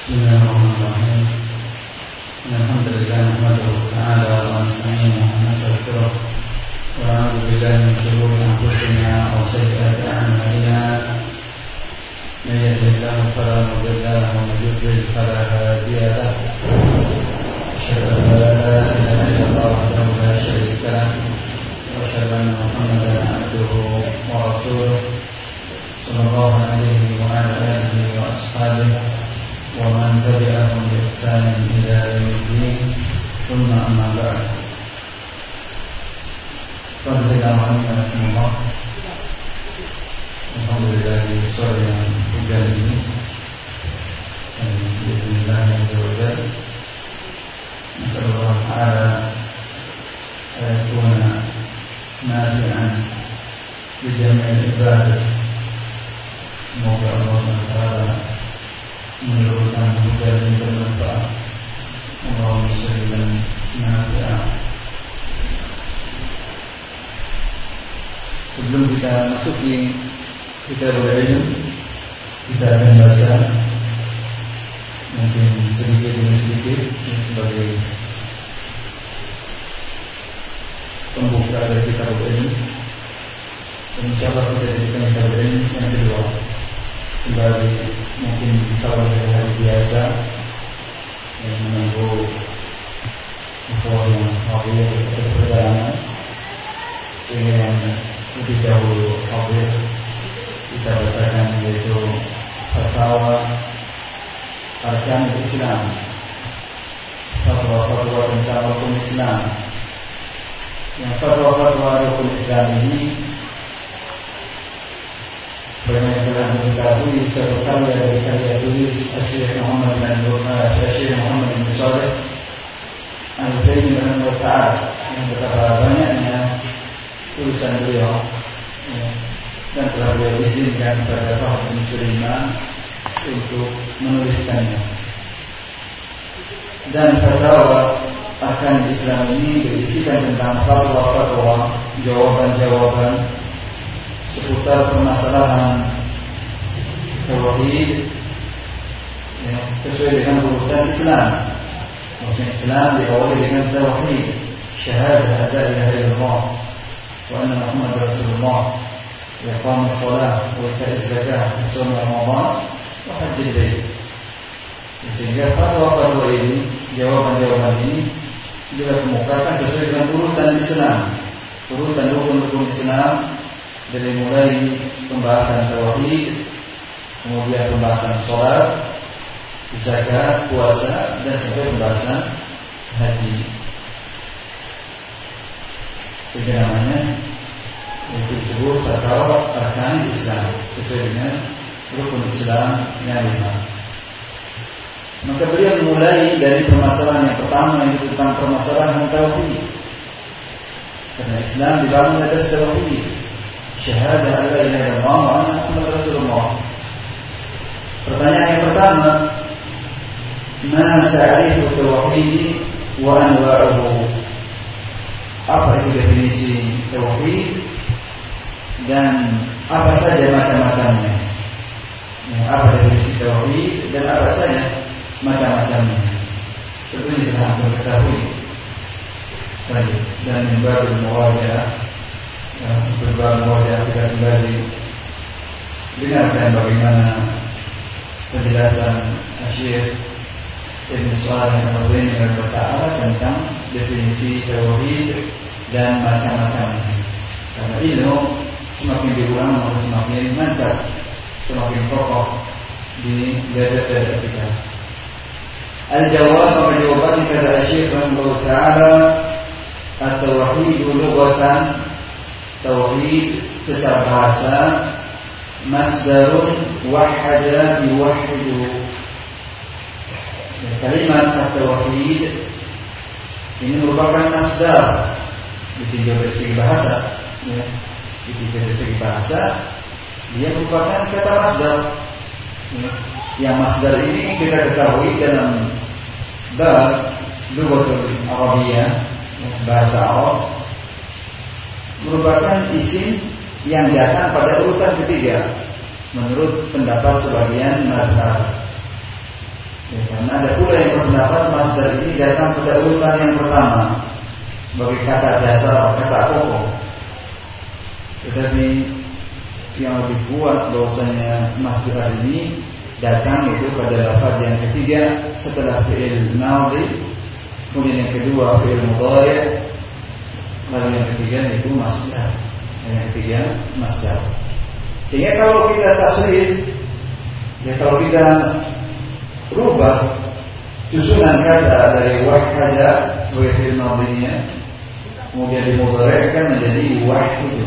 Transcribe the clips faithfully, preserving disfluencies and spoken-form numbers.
Bismillahirrahmanirrahim. Alhamdulillah nahmaduhu ta'ala wa nasta'inuhu wa nastaghfiruh wa na'udzu billahi min shururi anfusina wa sayyi'ati a'malina. May yahdihillahu fala mudilla lahu wa may yudlil fala hadiya lahu. Asyhadu an la ilaha illallah wahdahu la syarika lahu wa asyhadu anna Muhammadan abduhu wa rasuluh sallallahu alaihi wa ala alihi wa ashabihi wa man tabi'ahum bi ihsanin ila yaumil thumma amma ba'd. Alhamdulillah, alhamdulillah di sore yang hujan ini, alhamdulillah yang berhujan. Nasallallahu ta'ala ayatuna nafi'an di jami'il ibadah. Semoga Allah Taala menurunkan hujan yang bermanfaat. Allahumma shalli ala nafi'an. Sebelum kita masuki kita berilmu, kita akan baca mungkin sedikit demi sedikit sebagai pembuka dari kitab berilmu. Insyaallah kita jadikan kitab berilmu yang kedua sebagai mungkin kalau hari biasa yang menunggu informasi yang hadir atau perjalanan, sehingga yang lebih dahulu hadir kita bacakan yaitu fatwa arkan Islam, fatwa-fatwa tentang rukun Islam. Yang fatwa-fatwa rukun Islam ini banyak telah mengetahui satu karya dari karya tulis Syekh Muhammad bin Syekh Muhammad bin Shalih Al-Utsaimin rahimahullah ta'ala, yang betapa banyaknya tulisan beliau dan telah beliau izinkan kepada kaum muslimin untuk menuliskannya. Dan fatwa akan Islam ini berisikan tentang fatwa-fatwa, jawaban-jawaban seputar permasalahan tauhid ya, sesuai dengan urutan Islam. Maksudnya Islam diawali dengan tauhid, syahadah la ilaha illallah wa anna Muhammadar Rasulullah, wa iqamis shalah wa ita'iz zakah wa shaum Ramadan wa hajjil bait. Sehingga fatwa-fatwa ini, jawaban-jawaban ini juga kemukakan sesuai dengan urutan Islam, urutan rukun-rukun Islam, dari mulai pembahasan tauhid, kemudian pembahasan sholat, zakat, puasa, dan sampai pembahasan haji. Itu namanya itu disebut fatwa arkan Islam, sesuai dengan rukun Islam yang lima. Maka beliau mulai dari permasalahan yang pertama, yaitu tentang permasalahan tauhid. Karena Islam dibangun atas tauhid, syahadah la ilaha illallah wa anna Muhammadar Rasulullah. Pertanyaan yang pertama, ma ta'rifu tauhid wa anwa'uhu? Apa itu definisi tauhid dan apa saja macam-macamnya? Apa definisi tauhid dan apa saja macam-macamnya? Tentunya kita harus ketahui. Baik, dan membagi muwajaah berbagi wajah kita kembali dengarkan bagaimana penjelasan Syekh Ibn Shalih Al-Utsaimin berkata tentang definisi tauhid dan macam-macamnya. Karena ilmu semakin diulang maka semakin mantap, semakin kokoh di dada-dada kita. Al-jawab, maka jawabannya kata Syekh Rahimahullah Ta'ala, at-tauhid lughatan, tauhid secara bahasa masdarun wahada yuwahhidu. Kalimat at-tauhid ini merupakan masdar ditinjau dari segi bahasa, ya. Ditinjau dari segi bahasa dia merupakan kata masdar, ya. Yang masdar ini kita ketahui dalam bab lughatul Arabiyah, bahasa Arab, merupakan isim yang datang pada urutan ketiga menurut pendapat sebagian mazhab. Ya, Dan ada pula yang berpendapat masdar ini datang pada urutan yang pertama sebagai kata dasar, kata pokok. Tetapi yang lebih kuat bahwasanya masdar ini datang itu pada lafaz yang ketiga setelah fi'il madhi, kemudian yang kedua fi'il mudhari', lalu yang ketiga itu masdar. Yang ketiga masdar. Sehingga kalau kita tasrif, ya kalau kita rubah susunan kata dari wahada sebagai fi'il madhinya, kemudian dimudhari'kan menjadi wahidu,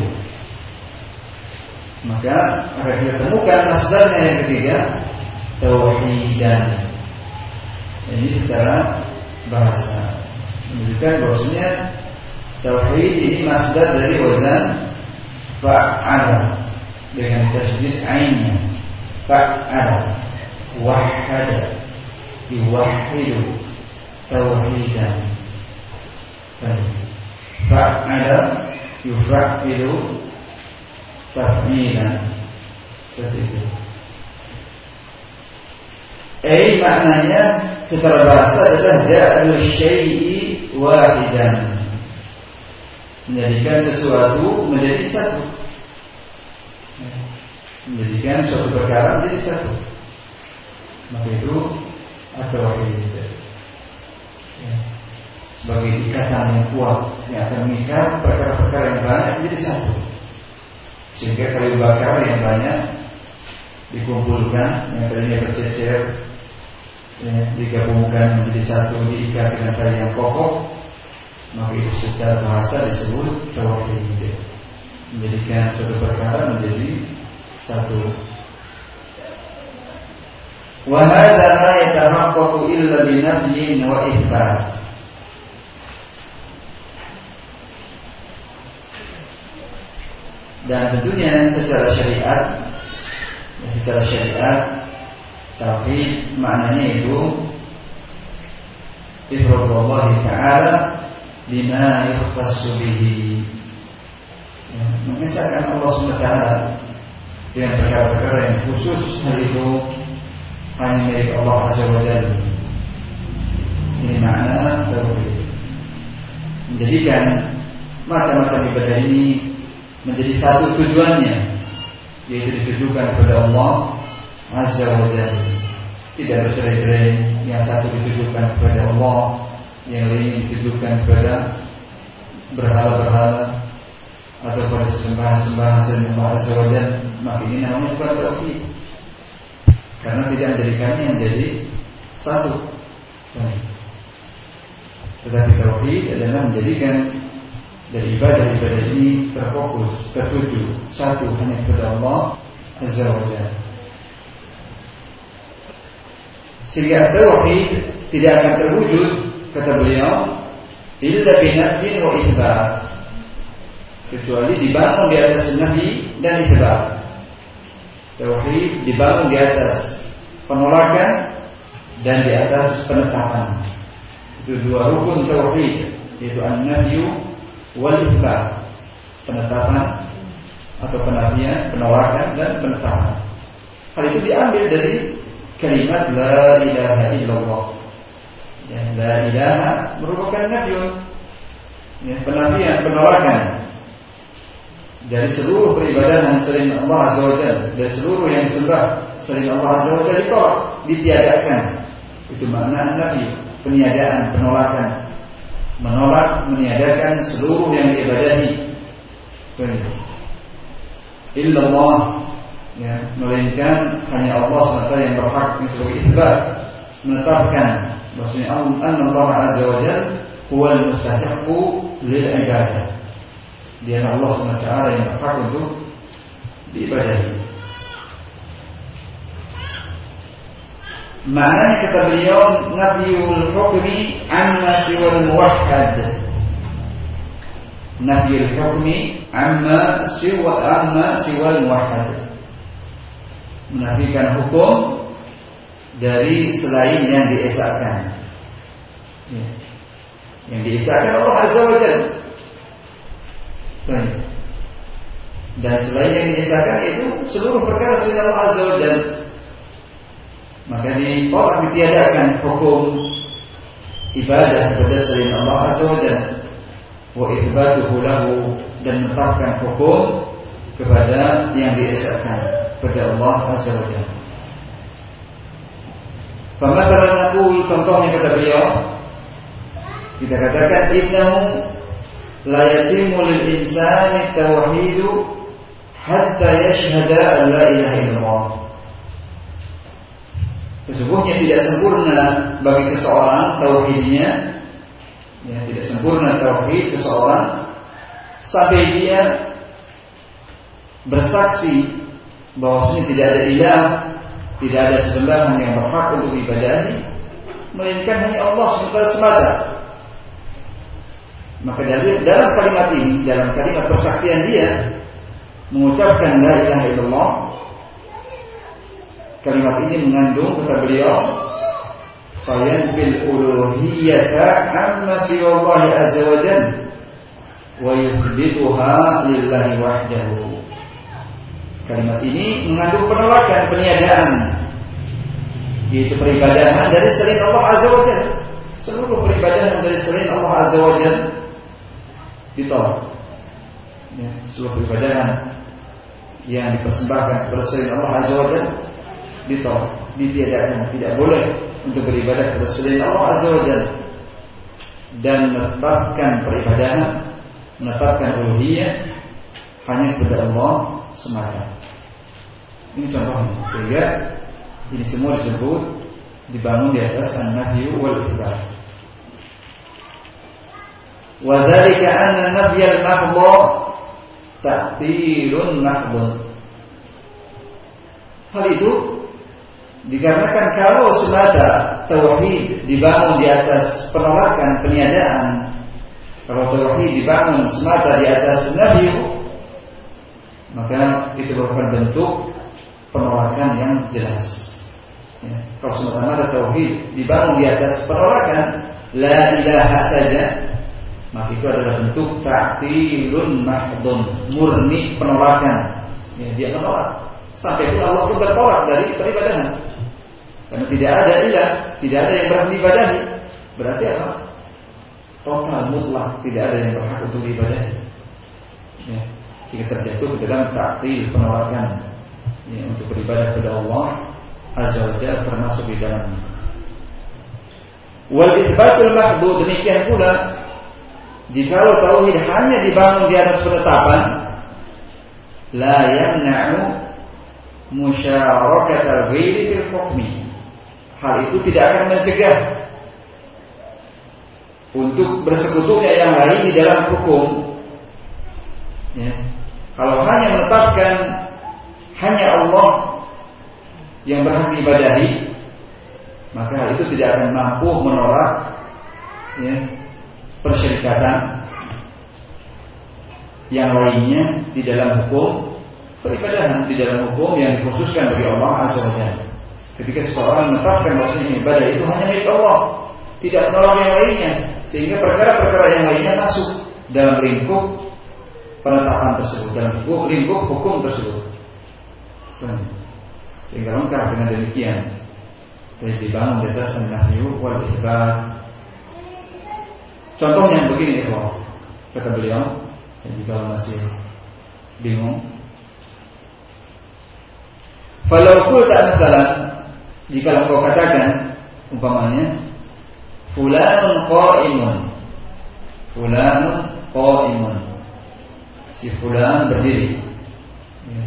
maka akan kita temukan masdarnya yang ketiga tauhidan. Ini secara bahasa menunjukkan bahwasanya tauhid ini masdar dari wazan fa'ala dengan tasydid ainnya, fa'ala wahada yuwahhidu tauhidan. Fa'ala yuf'ilu taf'ilan, seperti itu. Eh maknanya secara bahasa adalah ja'alul syai'i wahidan, menjadikan sesuatu menjadi satu, menjadikan suatu perkara menjadi satu. Maka itu atau wahid ya, sebagai ikatan yang kuat yang akan mengikat perkara-perkara yang banyak menjadi satu, sehingga kayu bakar yang banyak dikumpulkan, yang tadinya bercecer ya, digabungkan menjadi satu, diikat dengan tali yang kokoh, maka itu secara bahasa disebut tauhid, menjadikan suatu perkara menjadi satu. Wa hadza la yatahaqqaqu illa bi nafyin wa itsbat. Dan tentunya secara syariat, secara syariat tauhid maknanya itu ifradullah ta'ala bima yukhtassu bihi, ya, mengesahkan Allah subhanahu wa taala dengan perkara-perkara yang khusus, hal itu hanya milik Allah azza wa jalla. Ini makna tauhid, menjadikan macam-macam ibadah ini menjadi satu tujuannya, yaitu ditujukan kepada Allah azza wa jalla, tidak bercerai-berai. Yang satu ditujukan kepada Allah, yang lain ditujukan kepada berhala-berhala atau pada sembahan-sembahan selain Allah azza wa jalla. Maka ini namanya bukan tauhid, karena tidak menjadikannya menjadi satu. Tetapi tauhid adalah menjadikan dari ibadah-ibadah ini terfokus, tertuju satu hanya kepada Allah azza wa jalla. Sehingga tauhid tidak akan terwujud, kata beliau, illa binafyin wa itsbat, kecuali dibangun di atas nafi dan itsbat. Tauhid dibangun di atas penolakan dan di atas penetapan. Itu dua rukun tauhid, yaitu an-nafyu wal itsbat, penetapan atau penafian, penolakan dan penetapan. Hal itu diambil dari kalimat la ilaha illallah. Ya, la ilaha merupakan nafyu, ya, penafian, penolakan dari seluruh peribadahan selain Allah azza wa jalla, dari seluruh yang disembah selain Allah azza wa jalla ditolak, ditiadakan. Itu makna nafyu, peniadaan, penolakan, menolak, meniadakan seluruh yang diibadahi. Illallah, ya, melainkan hanya Allah semata yang berhak sebagai itsbat, menetapkan bahwasanya Allah azza wa jalla huwal mustahiqqu lil ibadah. Dia Allah subhanahu wa ta'ala yang berhak untuk diibadahi. Maknanya kata beliau, nafyul hukmi amma siwal muwahhad. Nafyul hukmi amma siwa amma siwal muwahhad, menafikan hukum dari selain yang diesakan, ya, yang diesakan Allah azza wa jalla. Dan selain yang diesakan itu seluruh perkara selain Allah azza wa jalla. maka ditolak, ditiadakan hukum ibadah kepada selain Allah Azza wa Jalla, wa itsbatuhu lahu, dan menetapkan hukum kepada yang diesakan kepada Allah Azza wa Jalla. Famathalan naqul, contohnya kata beliau, kita katakan innahu la yatimu lil insani tauhidu hatta yashhada an la ilaha illallah. Sesungguhnya tidak sempurna bagi seseorang tauhidnya, ya, tidak sempurna tauhid seseorang sampai dia bersaksi bahwasanya tidak ada ilah, tidak ada sesembahan yang berhak untuk diibadahi melainkan hanya Allah semata. Maka dari dalam kalimat ini, dalam kalimat persaksian dia mengucapkan la ilaha illallah, kalimat ini mengandung, kata beliau, fayanfil uluhiyata amma siwallahi azza wa jalla wa yuthbituha lillahi wahdahu. Kalimat ini mengandung penolakan, peniadaan, yaitu peribadahan dari selain Allah azza wa jalla. Seluruh peribadahan dari selain Allah azza wa jalla ditolak, ya, seluruh peribadahan yang dipersembahkan kepada selain Allah azza wa jalla ditolak, ditiadakan, tidak boleh untuk beribadah kepada selain Allah azza wa jalla, dan menetapkan peribadahan, menetapkan uluhiyah hanya kepada Allah semata. Ini contohnya. Sehingga ini semua disebut dibangun di atas an-nafyu wal itsbat. Wa dzalika anna nafyal mahdha ta'tilun mahdhun. Hal itu dikarenakan kalau semata tauhid dibangun di atas penolakan, peniadaan, kalau tauhid dibangun semata di atas nafyu, maka itu merupakan bentuk penolakan yang jelas. Ya. Kalau semata-mata tauhid dibangun di atas penolakan la ilaha saja, maka itu adalah bentuk ta'tilun mahdhun, murni penolakan. Ya, dia menolak. Sampai pun Allah pun tertolak dari peribadahan. Karena tidak ada ilah, tidak ada yang berhak diibadahi. Berarti apa? Total, mutlak, tidak ada yang berhak untuk diibadahi. Ya. Jika terjatuh ke dalam ta'til, penolakan, ya, untuk beribadah kepada Allah azza wa jalla termasuk di dalamnya. Wal itsbatul mahdhud, demikian pula jikalau tauhid hanya dibangun di atas penetapan, la yamna'u musyarakata ghairi fil hukmi, hal itu tidak akan mencegah untuk bersekutunya yang lain di dalam hukum. Ya. Kalau hanya menetapkan hanya Allah yang berhak diibadahi, maka hal itu tidak akan mampu menolak, ya, persyirikatan yang lainnya di dalam hukum peribadahan, di dalam hukum yang dikhususkan bagi Allah azza wa jalla. Ketika seseorang menetapkan bahwasanya ibadah itu hanya milik Allah, tidak menolak yang lainnya, sehingga perkara-perkara yang lainnya masuk dalam lingkup penetapan tersebut, dalam lingkup hukum tersebut. Sehingga lengkap dengan demikian. Jadi dibangun di atas an-nahyu wal itsbat. Contohnya begini, ikhwah, kata beliau, jika masih bingung, falau qulta mathalan, jika engkau katakan umpamanya fulanun qa'imun, fulanun qa'imun, si fulan berdiri. Ya.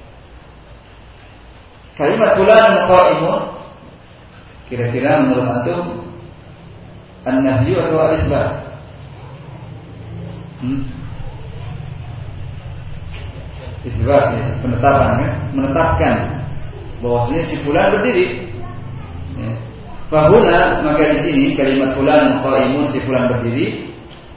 Kalimat fulanun qa'imun kira-kira menurut antum an-nahyu atau al-itsbat? Hmm? Itsbat, ya, penetapan, kan? Menetapkan bahwasanya si fulan berdiri. Ya. Fahuna, maka di sini kalimat fulan qa'imun, si fulan berdiri,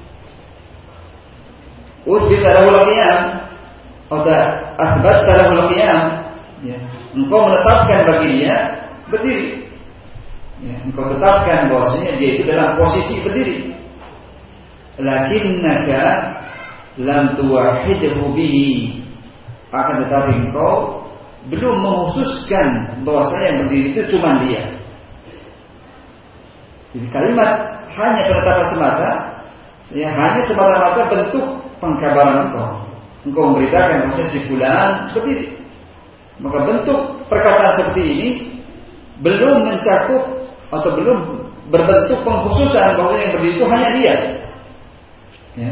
usbita lahu al-qiyam atau asbatta lahu al-qiyam, ya, engkau menetapkan bagi dia berdiri. Ya, engkau tetapkan bahwasanya dia itu dalam posisi berdiri. Lakinnaka lam tuwahhidhu bihi, akan tetapi engkau belum mengkhususkan bahwasanya yang berdiri itu cuma dia. Jadi kalimat hanya penetapan semata, ya, hanya semata-mata bentuk pengkabaran engkau. Engkau memberitakan bahwasanya si fulan berdiri. Maka bentuk perkataan seperti ini belum mencakup atau belum berbentuk pengkhususan bahwasanya yang berdiri itu hanya dia. Ya.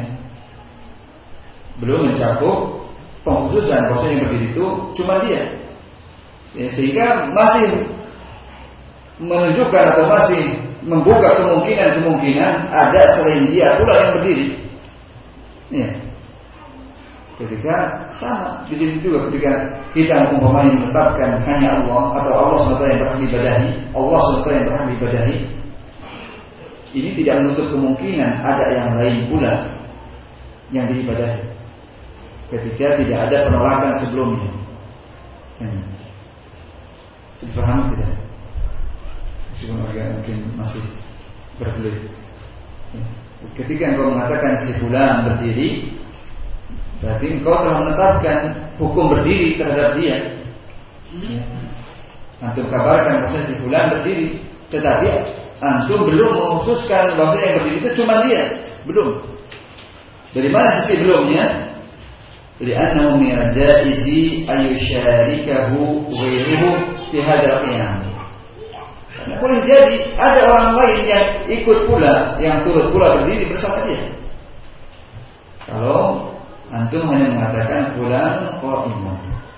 Belum mencakup pengkhususan bahwasanya yang berdiri itu cuma dia. Ya, sehingga masih menunjukkan atau masih membuka kemungkinan-kemungkinan ada selain dia pula yang berdiri. Ya. Ketika sama di sini juga ketika kita umpamanya menetapkan hanya Allah atau Allah semata yang berhak diibadahi, Allah semata yang berhak diibadahi, ini tidak menutup kemungkinan ada yang lain pula yang diibadahi. Ketika tidak ada penolakan sebelumnya. Hmm. Sudah paham tidak? Meskipun agak mungkin masih berbelit. Ketika engkau mengatakan si fulan berdiri, berarti engkau telah menetapkan hukum berdiri terhadap dia. Antum kabarkan bahwa si fulan berdiri, tetapi antum belum mengkhususkan bahwa yang berdiri itu cuma dia, belum. Dari mana sisi belumnya? Li'annahu min al-jaizi ayusharikahu ghairuhu fi hadzal qiyam. Karena boleh jadi ada orang lain yang ikut pula, yang turut pula berdiri bersama dia. Kalau antum hanya mengatakan fulan qa'imun.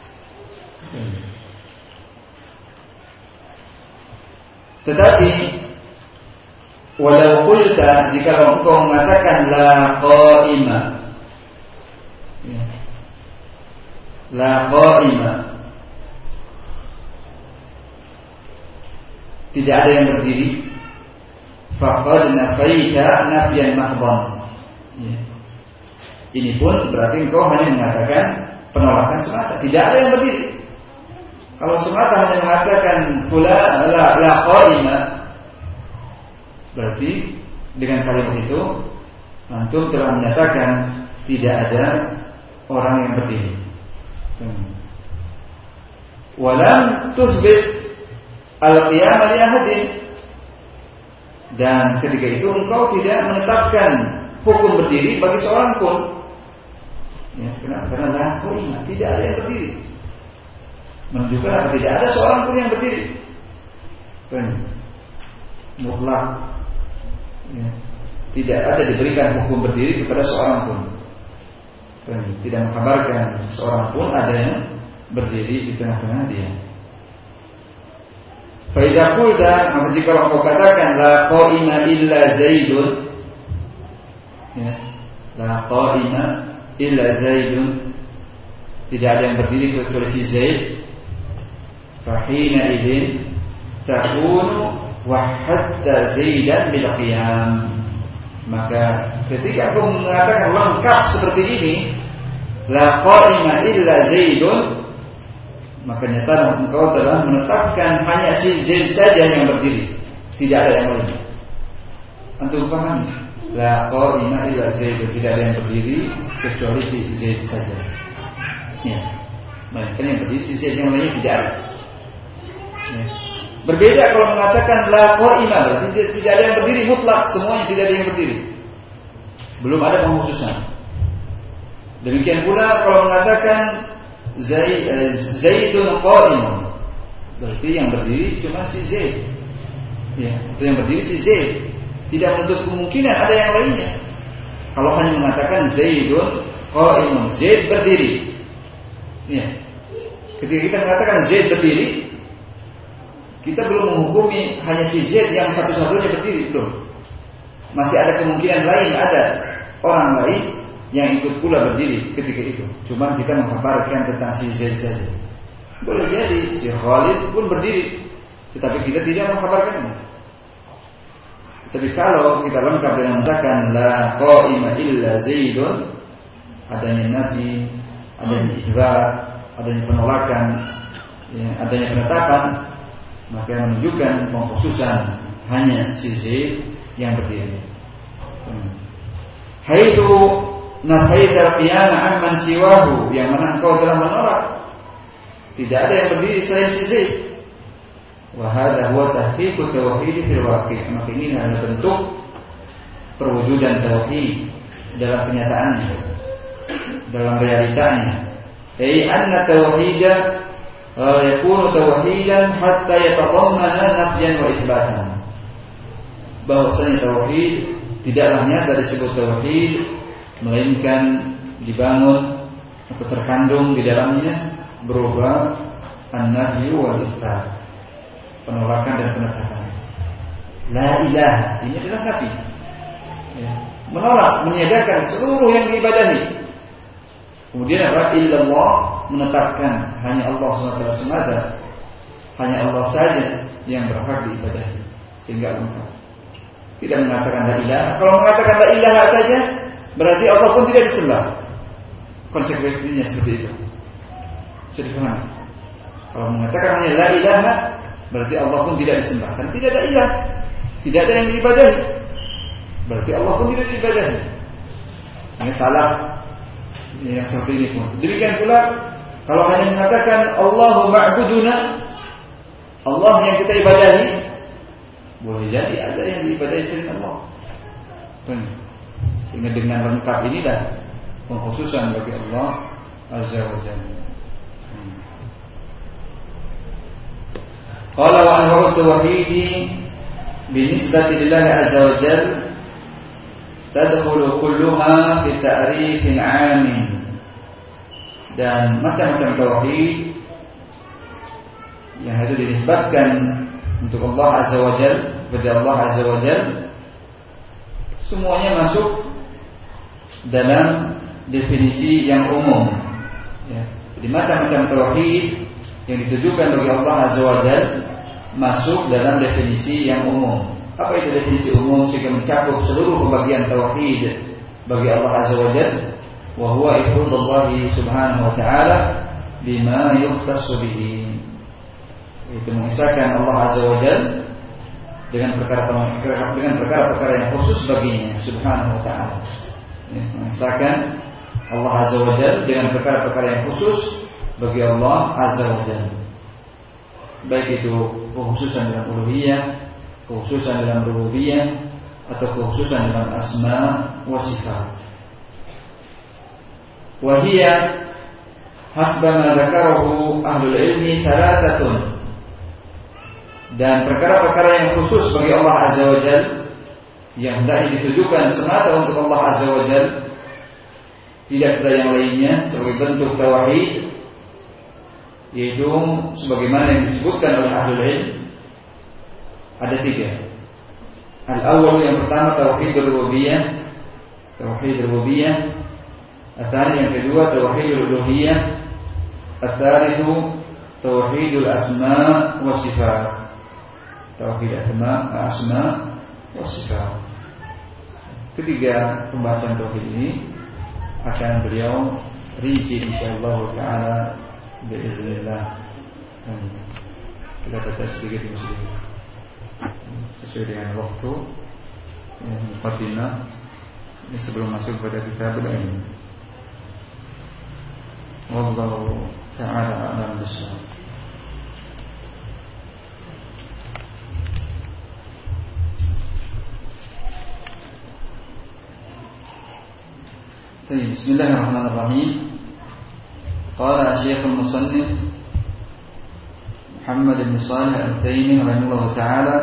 Tetapi walau qulta, jika engkau mengatakan la qa'ima, ya, la qa'ima, tidak ada yang berdiri, faqad nafaita nafyan mahdhan. Ya. Ini pun berarti engkau hanya mengatakan penolakan semata, tidak ada yang berdiri. Kalau semata hanya mengatakan fulan la la qa'ima, berarti dengan kalimat itu antum telah menyatakan tidak ada orang yang berdiri. Walam tusbit al-qiyam li ahadin, dan ketika itu engkau tidak menetapkan hukum berdiri bagi seorang pun. Ya, kenapa? Karena la qa'ima, tidak ada yang berdiri. Menunjukkan apa? Tidak ada seorang pun yang berdiri. Kan? Mutlak. Ya. Tidak ada diberikan hukum berdiri kepada seorang pun. Kan? Tidak mengkabarkan seorang pun ada yang berdiri di tengah-tengah dia. Fa idza qulta, maka jika engkau katakan la qa'ima illa Zaidun, ya, la qa'ima illa Zaidun, tidak ada yang berdiri kecuali si Zaid, fa hina idzin takunu wahadta Zaidan bil qiyam. Maka ketika engkau mengatakan lengkap seperti ini, la qa'ima illa Zaidun, maka nyata engkau telah menetapkan hanya si Zaid saja yang berdiri, tidak ada yang lain. Antum paham? La qa'ima illa Zaid, tidak ada yang berdiri kecuali si Zaid saja. Ya. Baik, kan yang berdiri si Zaid yang lainnya tidak ada. Ya. Berbeda kalau mengatakan la qa'ima, berarti tidak ada yang berdiri mutlak, semuanya tidak ada yang berdiri. Belum ada pengkhususan. Demikian pula kalau mengatakan Zaid, Zaidun qa'imun, berarti yang berdiri cuma si Zaid. Ya, itu yang berdiri si Zaid. Tidak menutup kemungkinan ada yang lainnya. Kalau hanya mengatakan Zaidun qa'imun, Zaid berdiri. Ya. Ketika kita mengatakan Zaid berdiri, kita belum menghukumi hanya si Zaid yang satu-satunya berdiri, belum. Masih ada kemungkinan lain, ada orang lain yang ikut pula berdiri ketika itu. Cuma kita mengkabarkan tentang si Zaid saja. Boleh jadi si Khalid pun berdiri, tetapi kita tidak mengkabarkannya. Tapi kalau kita lengkap dengan mengatakan la qa'ima illa Zaidun, adanya nafi, adanya ihbar, adanya penolakan, ya, adanya penetapan, maka menunjukkan pengkhususan hanya si Zaid yang berdiri. Haitsu nafaita qiyama amman siwahu, yang mana engkau telah menolak Tidak ada yang berdiri selain si Zaid. Wa hadza huwa tahqiqu tauhid fil waqi'. Maka ini adalah bentuk perwujudan tauhid dalam kenyataannya, dalam realitanya. Ai anna tauhida yakunu tauhidan hatta yatadammana nafyan wa itsbatan. Bahwasanya tauhid tidaklah hanya dari sebuah tauhid, melainkan dibangun atau terkandung di dalamnya berupa an-nafyu wal itsbat, penolakan dan penetapan. La ilaha, ini adalah nafi, ya, menolak, meniadakan seluruh yang diibadahi. Kemudian apa? Illallah, menetapkan hanya Allah subhanahu wa taala semata, hanya Allah saja yang berhak diibadahi, sehingga lengkap. Tidak mengatakan la ilaha. Kalau mengatakan la ilaha saja, berarti Allah pun tidak disembah. Konsekuensinya seperti itu. Jadi paham? Kalau mengatakan hanya la ilaha, berarti Allah pun tidak disembah. Kan tidak ada ilah, tidak ada yang diibadahi, berarti Allah pun tidak diibadahi. Ini salah yang seperti ini pun. Demikian pula kalau hanya mengatakan Allahu ma'buduna, Allah yang kita ibadahi, boleh jadi ada yang diibadahi selain Allah. Sehingga dengan lengkap inilah pengkhususan bagi Allah Azza wa Jalla. Qala wa anwa'u tauhid binisbati lillahi azza wa jalla tadkhulu kulluha fi ta'rifin 'amin. Dan macam-macam tauhid yang itu dinisbatkan untuk Allah azza wa jalla, kepada Allah azza wa jalla, semuanya masuk dalam definisi yang umum, ya. Jadi macam-macam tauhid yang ditujukan bagi Allah azza wa jalla masuk dalam definisi yang umum. Apa itu definisi umum? Sehingga mencakup seluruh pembagian tauhid bagi Allah azza wa jalla. Wa huwa ifradullah subhanahu wa ta'ala bima yukhtassu bihi. Itu mengisahkan Allah azza wa jalla dengan perkara dengan perkara-perkara yang khusus baginya subhanahu wa ta'ala. Ya, mengisahkan Allah azza wa jalla dengan perkara-perkara yang khusus bagi Allah azza wa jalla. Baik itu kekhususan dalam uluhiyah, kekhususan dalam rububiyah, atau kekhususan dalam asma wa sifat. Wa hiya hasba ma dzakarahu ahlul ilmi thalathatun. Dan perkara-perkara yang khusus bagi Allah azza wa jalla, yang hendak ditujukan semata untuk Allah azza wa jalla, tidak ada yang lainnya sebagai bentuk tauhid, yaitu sebagaimana yang disebutkan oleh ahlul ilm, ada tiga. Al-awwal, yang pertama tauhid rububiyah, tauhid rububiyah. Al-thani, yang kedua tauhid uluhiyah. Al-thalithu tauhidul asma wa sifat, tauhid asma asma wa sifat. Ketiga pembahasan tauhid ini akan beliau rinci insyaallah taala biiznillah. Kita baca sedikit demi sedikit sesuai dengan waktu yang muqaddimah ini sebelum masuk pada kitab ini. Wallahu ta'ala a'lam bishawab. Bismillahirrahmanirrahim. Qala Syekh al-Musannif Muhammad bin Shalih al-Utsaimin rahimahullah ta'ala,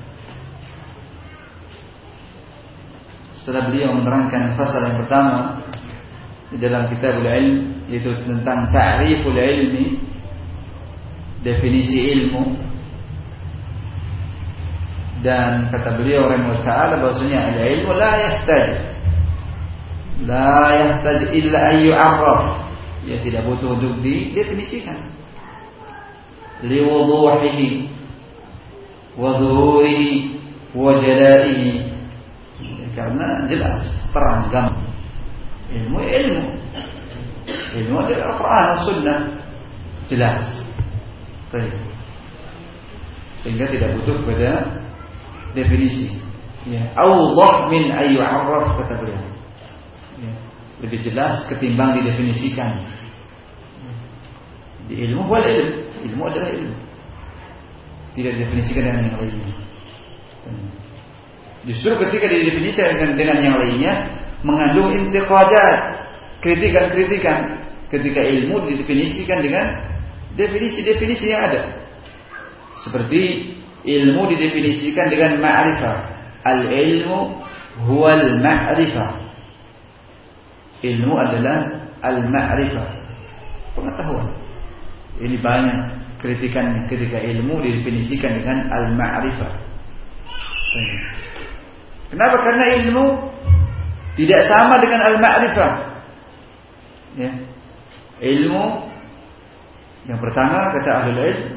setelah beliau menerangkan fasal yang pertama di dalam kitabul ilm, yaitu tentang ta'riful ilmi, definisi ilmu. Dan kata beliau rahimahullah ta'ala bahwasanya al-ilmu la yahtaj la yahtaj illa an yu'arraf, ya tidak butuh untuk didefinisikan, liwuduhihi wa dhuhurihi wa jalaihi, karena jelas terang gamblang. Ilmu ilmu ilmu adalah Al-Quran dan Sunnah, jelas. Baik. Sehingga tidak butuh pada definisi, ya. Awdah min ayyu'arraf, kata beliau, ya. Lebih jelas ketimbang didefinisikan. Di ilmu wal ilmu, ilmu adalah ilmu. Tidak didefinisikan dengan yang lainnya. Justru ketika didefinisikan dengan yang lainnya mengandung intiqadat, kritikan-kritikan. Ketika ilmu didefinisikan dengan definisi-definisi yang ada. Seperti ilmu didefinisikan dengan ma'rifah. Al-ilmu huwal ma'rifah. Ilmu adalah al-ma'rifah, pengetahuan. Ini banyak kritikannya ketika ilmu didefinisikan dengan al-ma'rifah. Kenapa? Karena ilmu tidak sama dengan al-ma'rifah. Ya. Ilmu yang pertama kata ahlul ilm,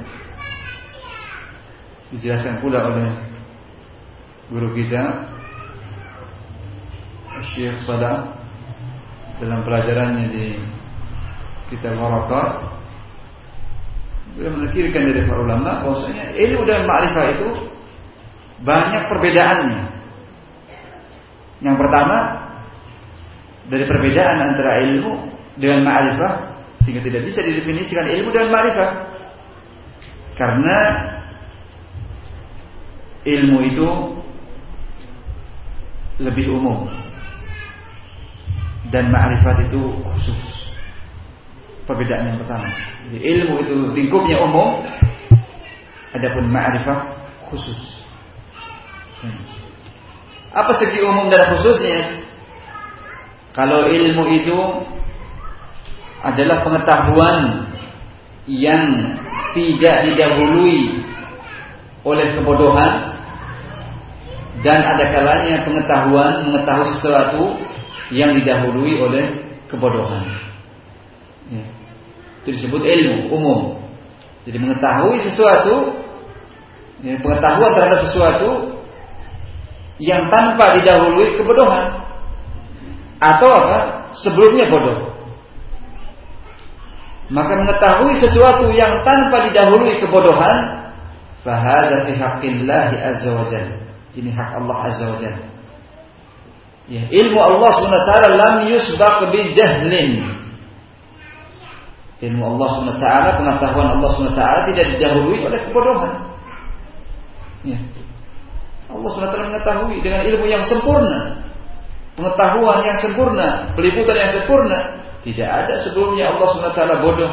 dijelaskan pula oleh guru kita Syekh Salah dalam pelajarannya di kitab Warakat, beliau menukilkan dari para ulama bahwasanya ilmu dan ma'rifah itu banyak perbedaannya. Yang pertama, dari perbedaan antara ilmu dengan ma'rifah, sehingga tidak bisa didefinisikan ilmu dan ma'rifah. Karena ilmu itu lebih umum dan ma'rifat itu khusus. Perbedaan yang pertama. Jadi ilmu itu lingkupnya umum, adapun ma'rifah khusus. Apa segi umum dan khususnya? Kalau ilmu itu adalah pengetahuan yang tidak didahului oleh kebodohan, dan ada kalanya pengetahuan mengetahui sesuatu yang didahului oleh kebodohan. Ya. Itu disebut ilmu umum. Jadi mengetahui sesuatu, ya, pengetahuan terhadap sesuatu yang tanpa didahului kebodohan, atau apa? Sebelumnya bodoh. Maka mengetahui sesuatu yang tanpa didahului kebodohan, fahadha fi haqqillahi azza wa jalla. Ini hak Allah azza wa jalla. Ya, ilmu Allah subhanahu wa ta'ala lam yusbaq bi jahlin. Ilmu Allah subhanahu wa ta'ala, pengetahuan Allah subhanahu wa ta'ala tidak didahului oleh kebodohan. Ya. Allah subhanahu wa ta'ala mengetahui dengan ilmu yang sempurna, pengetahuan yang sempurna, peliputan yang sempurna. Tidak ada sebelumnya Allah subhanahu wa ta'ala bodoh,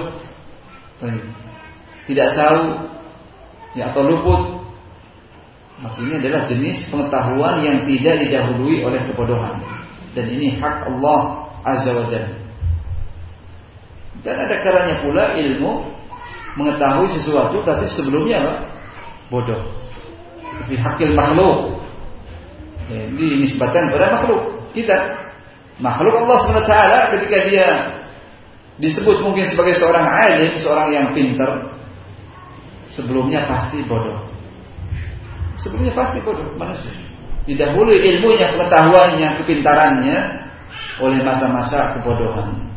tidak tahu, ya, atau luput. Maka ini adalah jenis pengetahuan yang tidak didahului oleh kebodohan, dan ini hak Allah azza wa jalla. Dan ada kalanya pula ilmu mengetahui sesuatu tapi sebelumnya apa? Bodoh. Seperti hakil makhluk, ya, ini dinisbatkan pada makhluk kita. Makhluk Allah subhanahu wa ta'ala ketika dia disebut mungkin sebagai seorang alim, seorang yang pintar, sebelumnya pasti bodoh. Sebelumnya pasti bodoh manusia. Didahului ilmunya, pengetahuannya, kepintarannya oleh masa-masa kebodohan.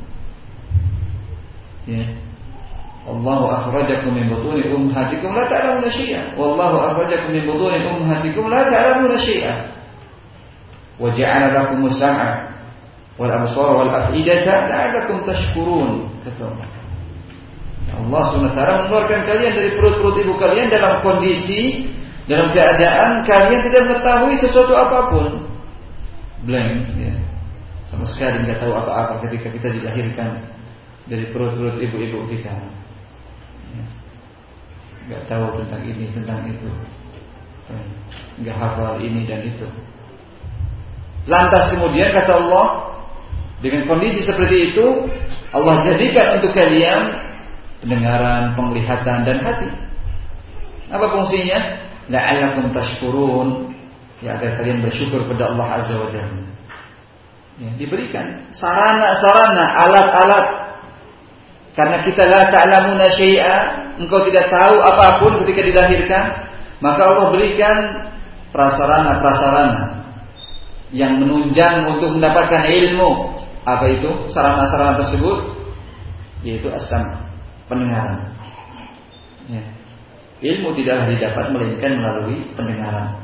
Ya. Allahu akhrajakum min butuni ummahatikum la ta'lamuna syai'an. Wallahu akhrajakum min butuni ummahatikum la ta'lamuna syai'an. Wa ja'ala lakumus sam'a wal absara wal af'idata la'allakum tashkurun. Kata Allah. Allah subhanahu wa ta'ala mengeluarkan kalian dari perut-perut ibu kalian dalam kondisi, dalam keadaan kalian tidak mengetahui sesuatu apapun. Blank, ya. Sama sekali tidak tahu apa-apa ketika kita dilahirkan dari perut-perut ibu-ibu kita. Ya. Gak tahu tentang ini, tentang itu. Gak hafal ini dan itu. Lantas kemudian kata Allah, dengan kondisi seperti itu, Allah jadikan untuk kalian pendengaran, penglihatan dan hati. Apa fungsinya? La'allakum tashkurun, ya, agar kalian bersyukur pada Allah azza wa jalla. Ya, diberikan sarana-sarana, alat-alat. Karena kita la ta'lamuna syai'a, engkau tidak tahu apapun ketika dilahirkan, maka Allah berikan prasarana-prasarana yang menunjang untuk mendapatkan ilmu. Apa itu sarana-sarana tersebut? Yaitu as-sam', pendengaran. Ya. Ilmu tidaklah didapat melainkan melalui pendengaran.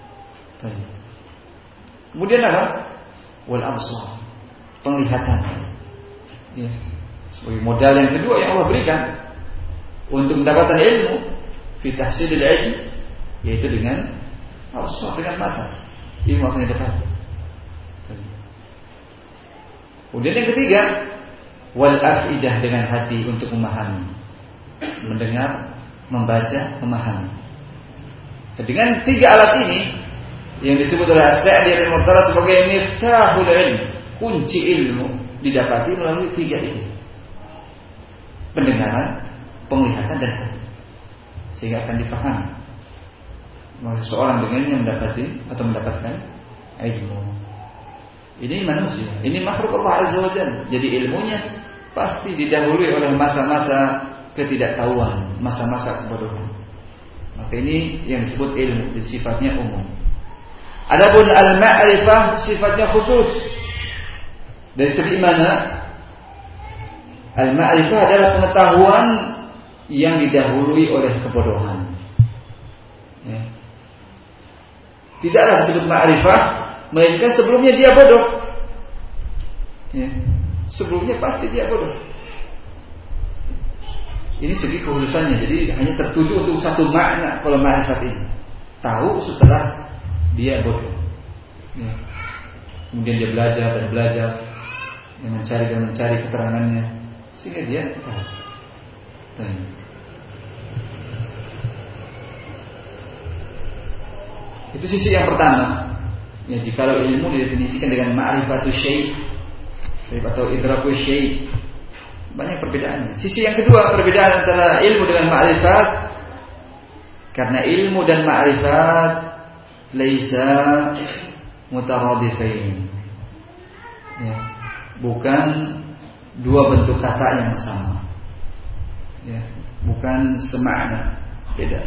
Kemudian apa? Wal absar, penglihatan. Ya. Sebagai modal yang kedua yang Allah berikan, untuk mendapatkan ilmu, fi tahsilil ilm, yaitu dengan absar, dengan mata. Ilmu akan didapat. Kemudian yang ketiga, wal afidah, dengan hati untuk memahami, mendengar, membaca, memahami. Dengan tiga alat ini yang disebut oleh As-Sa'di Al-Mu'tara sebagai miftahul ilm, kunci ilmu didapati melalui tiga itu: pendengaran, penglihatan, dan hati, sehingga akan dipahami. Maka seorang dengannya mendapati atau mendapatkan ilmu. Ini manusia, ini makhluk Allah Azza wa Jalla. Jadi ilmunya pasti didahului oleh masa-masa ketidaktahuan, masa-masa kebodohan. Maka ini yang disebut ilmu, sifatnya umum. Adapun al-ma'rifah sifatnya khusus. Dari segi mana? Al-ma'rifah adalah pengetahuan yang didahului oleh kebodohan. Ya. Tidaklah disebut ma'rifah melainkan sebelumnya dia bodoh. Ya. Sebelumnya pasti dia bodoh. Ini segi kekhususannya. Jadi hanya tertuju untuk satu makna kalau ma'rifat ini. Tahu setelah dia bodoh. Ya. Kemudian dia belajar dan belajar, yang mencari dan mencari keterangannya, sehingga dia tahu. Tanya. Itu sisi yang pertama. Ya, jikalau ilmu didefinisikan dengan ma'rifatu syai' atau idraku syai', banyak perbedaannya. Sisi yang kedua, perbedaan antara ilmu dengan ma'rifat, karena ilmu dan ma'rifat laisa mutaradifain. Ya, bukan dua bentuk kata yang sama. Ya, bukan semakna, beda.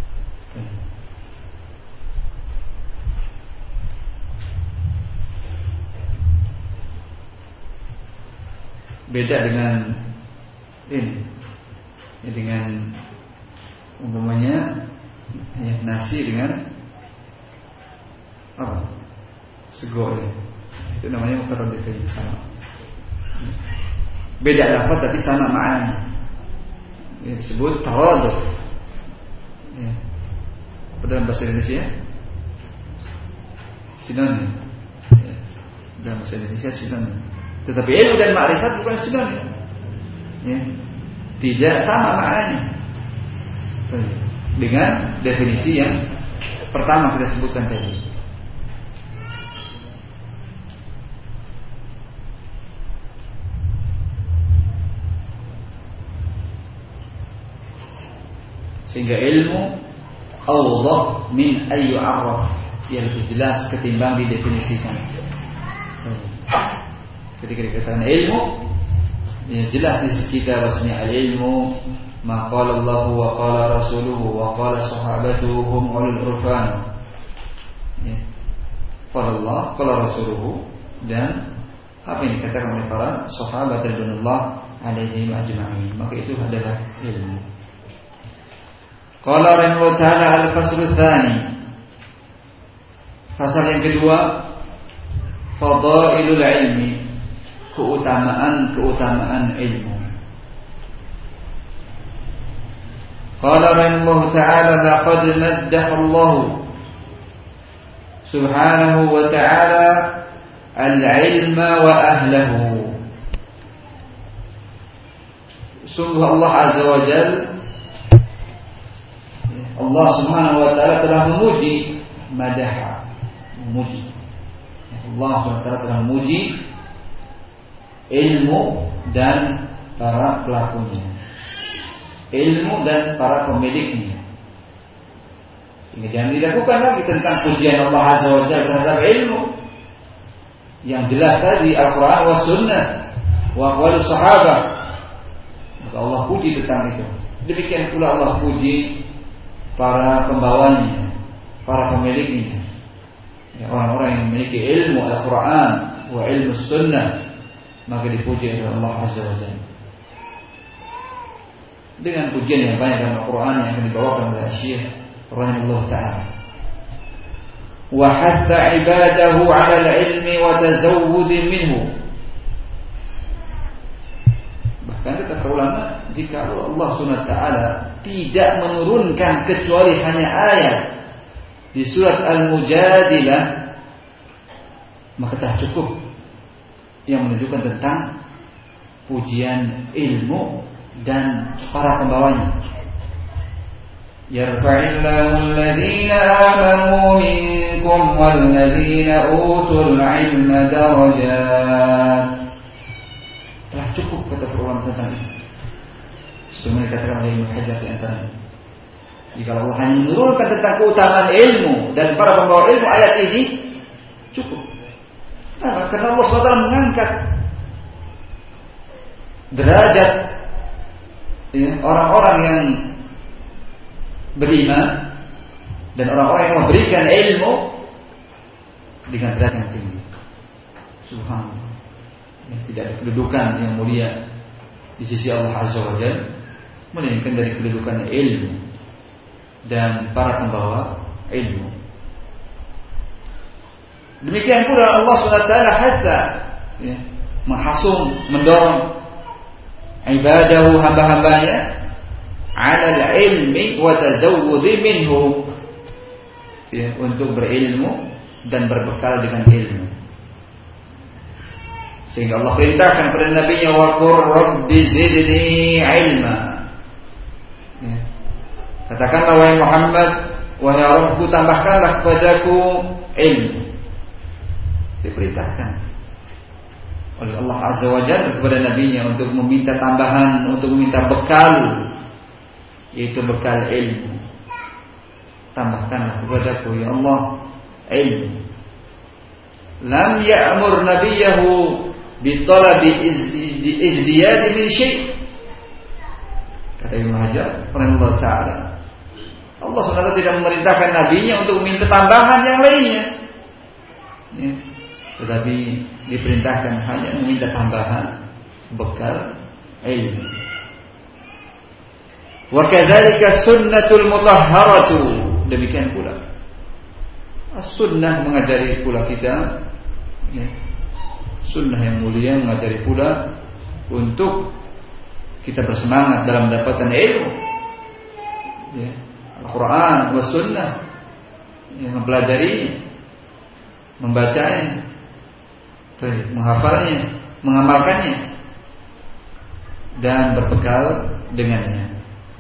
Beda dengan ini, ya, dengan umpamanya ya, nasi dengan apa? Sego, ya. Itu namanya mutaradifin, sama. Beda lafaz tapi sama maknanya. Ya, disebut taraduf. Ya. Apa dalam bahasa Indonesia? Sinonim. Ya. Dalam bahasa Indonesia sinonim. Tetapi ilmu dan ma'rifat bukan sinonim. Ya. Tidak sama maknanya. Dengan definisi yang pertama kita sebutkan tadi. Sehingga ilmu Allah min ayyu arraf, yang lebih jelas ketimbang didefinisikan. Ketika dikatakan ilmu, ya jelas di sisi kita bahasanya al-ilmu ma qala Allah wa qala rasuluhu wa qala sahabatuhu hum ulul irfan. Ya. Qala Allah, qala rasuluhu, dan apa yang dikatakan oleh para sahabat radhiyallahu alaihim ajma'in. Maka itu adalah ilmu. Qala rahimahullah ta'ala al-fasl tsani. Fasal yang kedua, fadailul ilmi, keutamaan-keutamaan ilmu. Qala rahimahullah ta'ala laqad maddaha Allah subhanahu wa ta'ala al-ilma wa ahlahu. Sungguh Allah azza wa jalla, Allah subhanahu wa ta'ala telah memuji, madaha, memuji. Allah subhanahu wa ta'ala telah memuji ilmu dan para pelakunya, ilmu dan para pemiliknya. Sehingga jangan dilakukan lagi tentang pujian Allah azza wa jalla terhadap ilmu. Yang jelas tadi Al-Quran wa sunnah wa aqwalus sahabah. Maka Allah puji tentang itu. Demikian pula Allah puji para pembawanya, para pemiliknya, ya, orang-orang yang memiliki ilmu Al-Quran wa ilmu sunnah, maka dipuji oleh Allah azza wa jalla dengan pujian yang banyak dalam Al-Quran yang akan dibawakan oleh Syekh rahimahullah ta'ala. Wa hatta ibadahu 'ala al-ilmi wa tazawwud minhu. Bahkan kata para ulama, jika Allah Subhanahu wa taala tidak menurunkan kecuali hanya ayat di surat Al-Mujadilah, maka telah cukup yang menunjukkan tentang pujian ilmu dan para pembawanya. Yarfa'illahu alladhina amanu minkum walladhina utul ilma darajat. Telah cukup kata ulama tentang itu. Sebagaimana dikatakan oleh Ibnu Hajar di antaranya. Jika Allah hanya menurunkan tentang keutamaan ilmu dan para pembawa ilmu ayat ini cukup. Nah, karena Allah subhanahu wa taala mengangkat derajat ya, orang-orang yang beriman dan orang-orang yang memberikan ilmu dengan derajat yang tinggi. Subhanallah. Ya, tidak ada kedudukan yang mulia di sisi Allah Azza wa Jalla melainkan dari kedudukan ilmu dan para pembawa ilmu. Demikian pula Allah subhanahu wa taala hatta ya, menghasung, mendorong ibadahu hamba-hambanya ala ilmi wa tazawwudi minhu ya, untuk berilmu dan berbekal dengan ilmu. Sehingga Allah perintahkan kepada Nabi-Nya wa qur rabbi zidni ilma. Ya. Katakanlah wahai Muhammad, wahai Rabbku tambahkanlah kepadaku ilmu. Diperintahkan oleh Allah Azza wa Jalla kepada Nabi-Nya untuk meminta tambahan, untuk meminta bekal, yaitu bekal ilmu. Tambahkanlah kepadaku ya Allah ilmu. Lam ya'mur nabiyahu bitalabi izdiyad min syai'. Kata Ibnu Hajar rahimahullah taala, Allah subhanahu wa taala tidak memerintahkan nabinya untuk meminta tambahan yang lainnya ya. Tetapi diperintahkan hanya meminta tambahan bekal ilmu. Wa kadzalika sunnatul mutahharatu, demikian pula as-sunnah mengajari pula kita ya, sunnah yang mulia mengajari pula untuk kita bersemangat dalam mendapatkan ilmu ya, Al-Quran wa sunnah ya, mempelajari, membacanya, menghafalnya, mengamalkannya dan berbekal dengannya.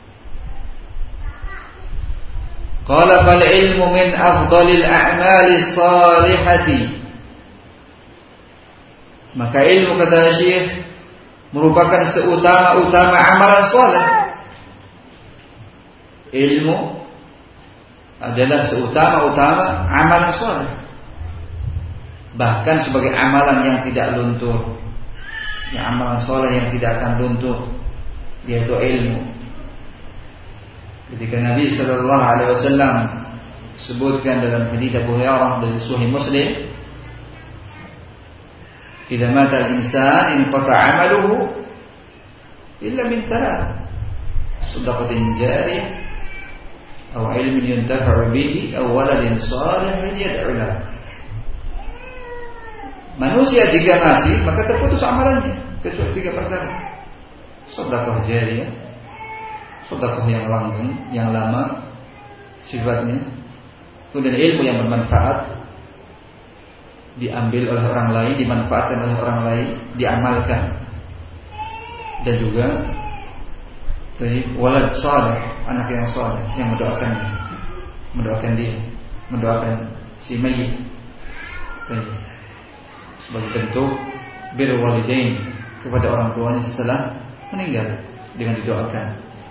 Qala fal ilmu min afdalil a'mali salihati. Maka ilmu kata Syekh merupakan seutama-utama amalan saleh. Ilmu adalah seutama-utama amalan saleh. Bahkan sebagai amalan yang tidak luntur, yang amalan soleh yang tidak akan luntur, yaitu ilmu. Ketika Nabi Sallallahu Alaihi Wasallam sebutkan dalam hadits Abu Hurairah dari Sahih Muslim, "Idza mata al-insan inqata 'amaluhu illa min thalath: shadaqatin jariyah, aw ilmin yuntafa'u bihi, aw waladin shalihin yad'u lahu." Manusia jika mati maka terputus amalannya kecuali tiga perkara: sedekah jariyah, sedekah yang langgeng, yang lama sifatnya, kemudian ilmu yang bermanfaat diambil oleh orang lain, dimanfaatkan oleh orang lain, diamalkan, dan juga dari walad saleh, anak yang saleh yang mendoakannya, mendoakan dia, mendoakan si mayit sebagai bentuk birrul walidain kepada orang tuanya setelah meninggal dengan didoakan.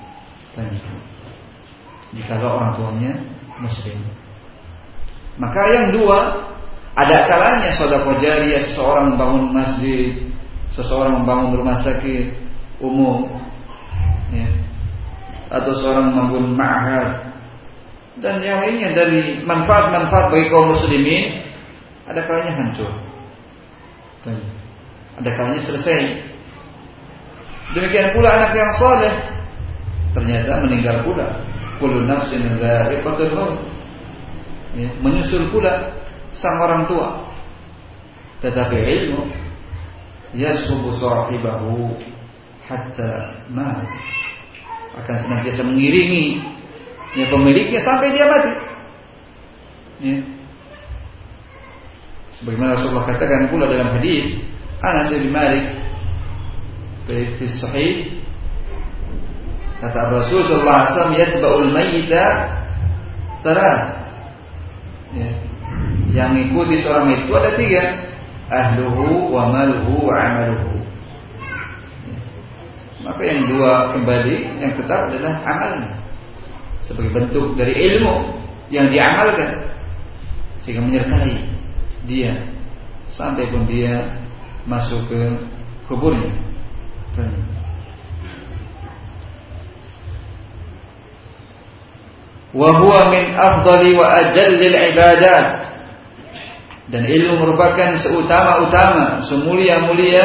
Jikalau orang tuanya muslim. Maka yang dua, ada kalanya sedekah jariyah, seseorang membangun masjid, seseorang membangun rumah sakit umum ya, atau seorang membangun ma'had dan yang lainnya dari manfaat-manfaat bagi kaum muslimin, ada kalanya hancur, ada kalanya selesai. Demikian pula anak yang saleh ternyata meninggal pula. Kullu nafsin dha'iqatul maut. Ya, menyusul pula sang orang tua. Tetapi ilmu yashubu sahibahu hatta mat, akan senantiasa mengiringi ya pemiliknya sampai dia mati. Ya. Sebagaimana Rasulullah katakan pula dalam hadis Anas bin Malik fi sahih, kata Rasul sallallahu alaihi wasallam, yatba'ul mayyita tarat. Ya. Yang mengikuti seorang itu ada tiga, ahluhu wa maluhu wa amaluhu. Ya. Maka yang dua kembali, yang tetap adalah amalnya sebagai bentuk dari ilmu yang diamalkan sehingga menyertai dia sampai pun dia masuk ke kuburnya. Wa huwa min afdali wa ajallil ibadat, dan ilmu merupakan seutama-utama, semulia-mulia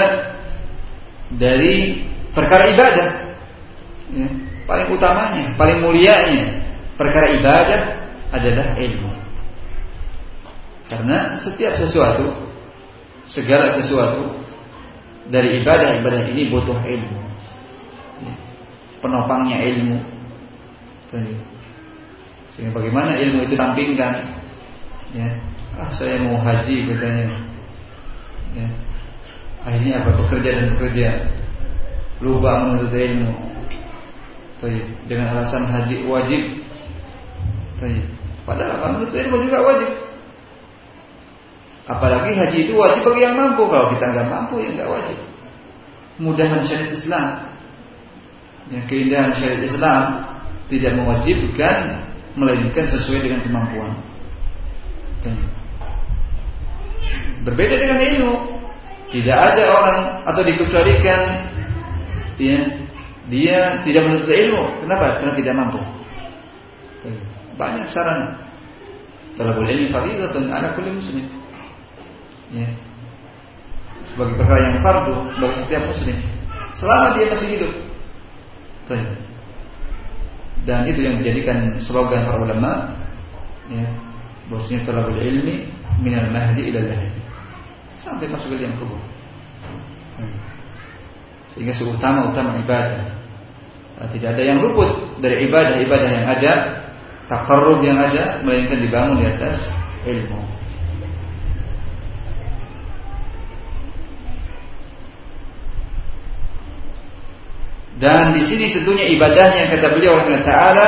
dari perkara ibadah. Ya, paling utamanya, paling mulianya perkara ibadah adalah ilmu. Karena setiap sesuatu, segala sesuatu dari ibadah-ibadah ini butuh ilmu. Ya, penopangnya ilmu. Sehingga bagaimana ilmu itu tampilkan? Ya, ah saya mau haji katanya. Ya, akhirnya apa? Bekerja dan bekerja, lupa menuntut ilmu. Tayyib. Dengan alasan haji wajib. Tayyib. Padahal apa? Menuntut ilmu juga wajib. Apalagi haji itu wajib bagi yang mampu. Kalau kita nggak mampu ya nggak wajib. Kemudahan syariat Islam, ya, keindahan syariat Islam tidak mewajibkan melainkan sesuai dengan kemampuan. Berbeda dengan ilmu, tidak ada orang atau dikecualikan ya, dia tidak menuntut ilmu. Kenapa? Karena tidak mampu. Banyak sarana. Talabul ilmi fardhatun 'ala kulli muslim. Ya. Sebagai perkara yang fardu bagi setiap muslim selama dia masih hidup. Dan itu yang dijadikan slogan para ulama, ya, bahwasanya talabul ilmi minal mahdi ila lahdi, sampai masuk ke liang kubur. Sehingga seutama-utama ibadah, tidak ada yang luput dari ibadah-ibadah yang ada, taqarrub yang ada, melainkan dibangun di atas ilmu. Dan di sini tentunya ibadahnya, kata beliau rahimahullah taala,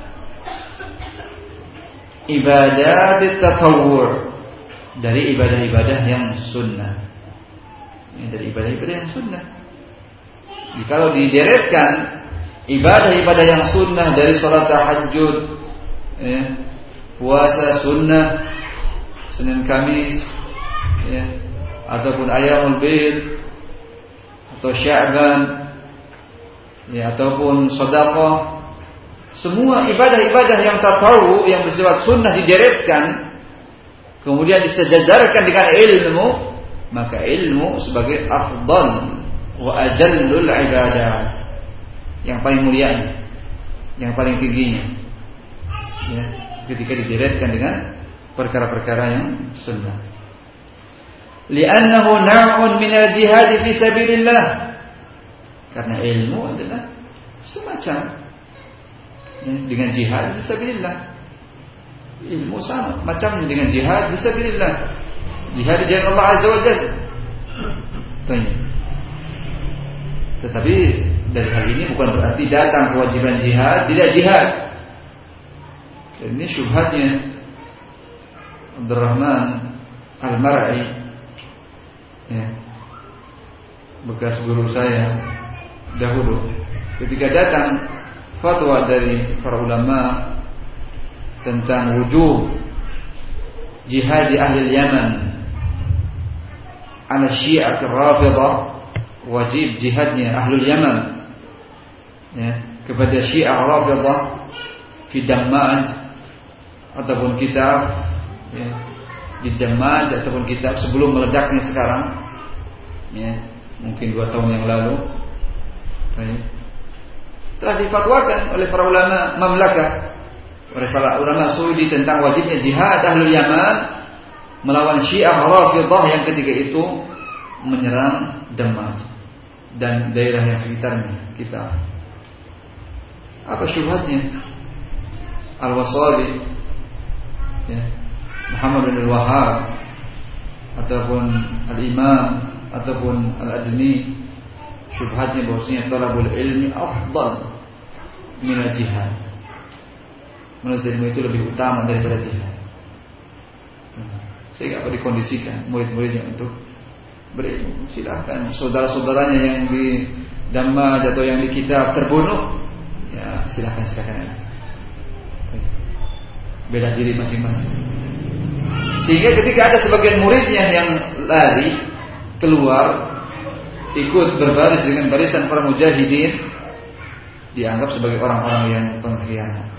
ibadah tatawwur, dari ibadah-ibadah yang sunnah. Ya, dari ibadah-ibadah yang sunnah. Jikalau dideretkan ibadah-ibadah yang sunnah dari salat tahajud, ya, puasa sunnah Senin Kamis, ya, ataupun Ayyamul Bid atau Sya'ban, ya, ataupun sedekah, semua ibadah-ibadah yang tatawwu yang bersifat sunnah dideretkan kemudian disejajarkan dengan ilmu, maka ilmu sebagai afdal wa ajallul ibadat, yang paling mulianya, yang paling tingginya, ya, ketika dideretkan dengan perkara-perkara yang sunnah. Li'annahu na'un minal jihad fi sabilillah, karena ilmu adalah semacam, ya, dengan jihad fisabilillah. Ilmu sama macamnya dengan jihad fisabilillah, jihad di jalan Allah Azza wa Jalla. Tetapi dari hal ini bukan berarti datang kewajiban jihad tidak jihad. Dan ini syubhatnya Abdurrahman Al-Mar'i, ya, bekas guru saya dahulu, ketika datang fatwa dari para ulama tentang wujub jihad di ahli Yaman ala Syiah Rafidah, wajib jihadnya ahlul Yaman, ya, kepada Syiah Rafidah fi Dammaj ataupun kitab, ya, di Dammaj ataupun kitab sebelum meledaknya sekarang, ya, mungkin dua tahun yang lalu, telah difatwakan oleh para ulama mamlakah, oleh para ulama Saudi tentang wajibnya jihad ahlul Yaman melawan Syiah Rafidah yang ketika itu menyerang Dammaj, dan daerah yang sekitarnya kita. Apa syubhatnya? Al-Wasabi, ya, Muhammad bin Al-Wahhab, ataupun Al-Imam, ataupun Al-Adni, syubhatnya bahwasanya talabul ilmi afdal min al-jihad. Menuntut ilmu itu lebih utama daripada jihad. Sehingga apa dikondisikan murid-muridnya untuk berilmu. Silahkan saudara-saudaranya yang di Dhamma atau yang di kitab terbunuh, ya silahkan silahkan. Beda diri masing-masing. Sehingga ketika ada sebagian muridnya yang lari keluar ikut berbaris dengan barisan para mujahidin, dianggap sebagai orang-orang yang pengkhianat.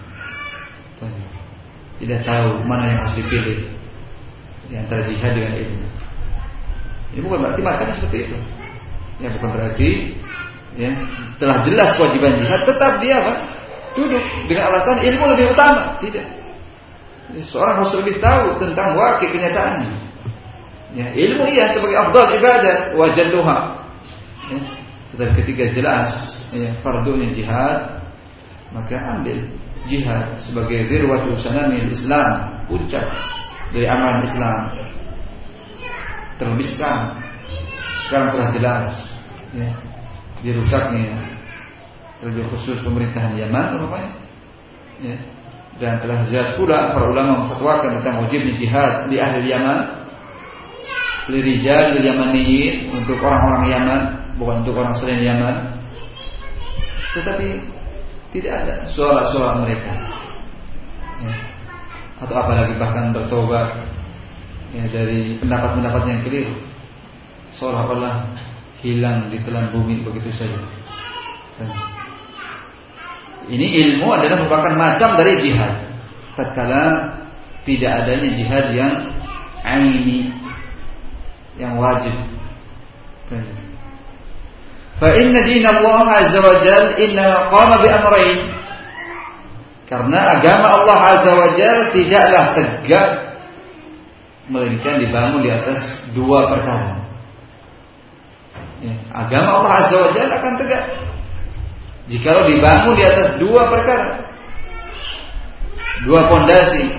Tidak tahu mana yang harus dipilih di antara jihad dengan ilmu. Ini bukan berarti macamnya seperti itu. Ya bukan berarti ya telah jelas kewajiban jihad tetap dia apa? Duduk dengan alasan ilmu lebih utama. Tidak. Jadi, seorang harus lebih tahu tentang wakil kenyataannya. Ya, ilmu iya sebagai afdal ibadat wa jalluha. Ya, tetapi ketika jelas ya fardunya jihad, maka ambil jihad sebagai dirwatu sanamil Islam, puncak dari amalan Islam. Terlebih sekarang, sekarang telah jelas ya, dirusaknya terlebih khusus pemerintahan Yaman umpamanya, ya, dan telah jelas pula para ulama memfatwakan tentang wajibnya jihad di ahli Yaman, lirijal Yamaniyin, untuk orang-orang Yaman, bukan untuk orang selain Yaman. Tetapi tidak ada suara-suara mereka, ya, atau apalagi bahkan bertobat ya, dari pendapat-pendapat yang keliru, seolah-olah hilang di telan bumi begitu saja. Dan ini ilmu adalah merupakan macam dari jihad, tatkala tidak adanya jihad yang aini, yang wajib. Dan fa inna dinallah azza wa jalla inna qama bi amrayn, karena agama Allah azza wa jalla tidaklah tegak melainkan dibangun di atas dua perkara. Ya, agama Allah azza wa jalla akan tegak jikalau dibangun di atas dua perkara, dua pondasi.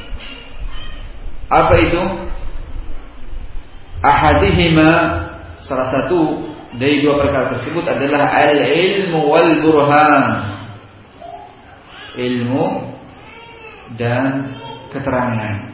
Apa itu? Ahadihima, salah satu dari dua perkara tersebut adalah al-ilmu wal burhan, ilmu dan keterangan,